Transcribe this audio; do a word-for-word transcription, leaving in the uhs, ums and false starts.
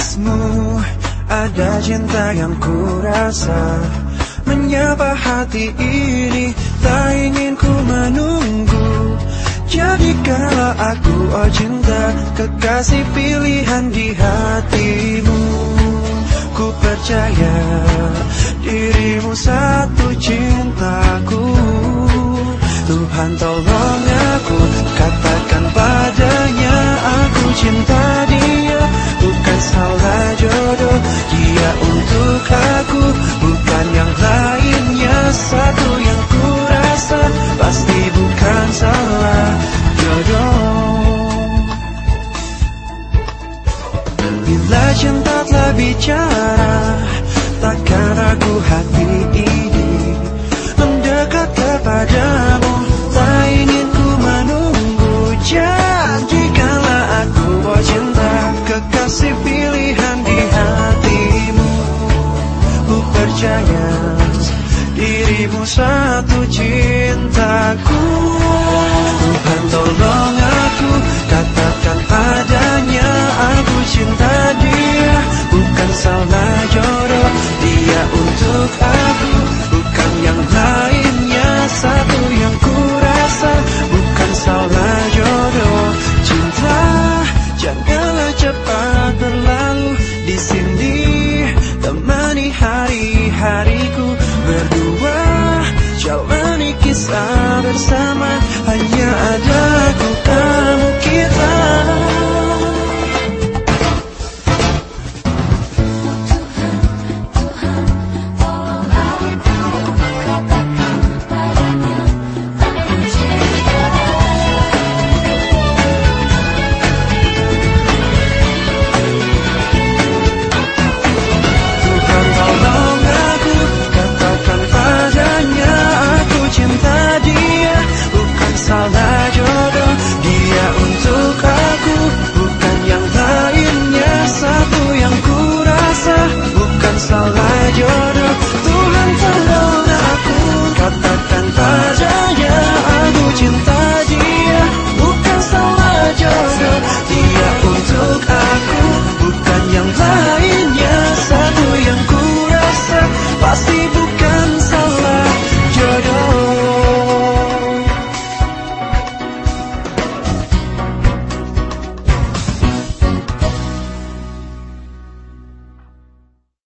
atasmu ada cinta yang kurasa menyapa hati ini, tak ingin ku menunggu. Jadikanlah aku, oh cinta, kekasih pilihan di hatimu. Ku percaya dirimu satu cintaku. Tuhan tolong aku, katakan padanya aku cinta dia. Bukan salah jodoh, dia untuk aku, bukan yang lainnya. Satu yang ku rasa, pasti bukan salah jodoh. Bila cinta telah bicara, takkan ragu hati ini mendekat kepadamu. Tak ingin ku menunggu, jadikanlah aku, oh cinta, kekasih pilihan di hatimu. Ku percaya dirimu satu cintaku. Tuhan tolong aku, katakan padanya aku cinta dia. Bukan salah jodoh, dia untuk aku, bukan yang lainnya. Satu yang ku rasa, bukan salah jodoh. Cinta janganlah cepat berlalu, di sini temani hari-hariku berdua, jalani kisah bersama.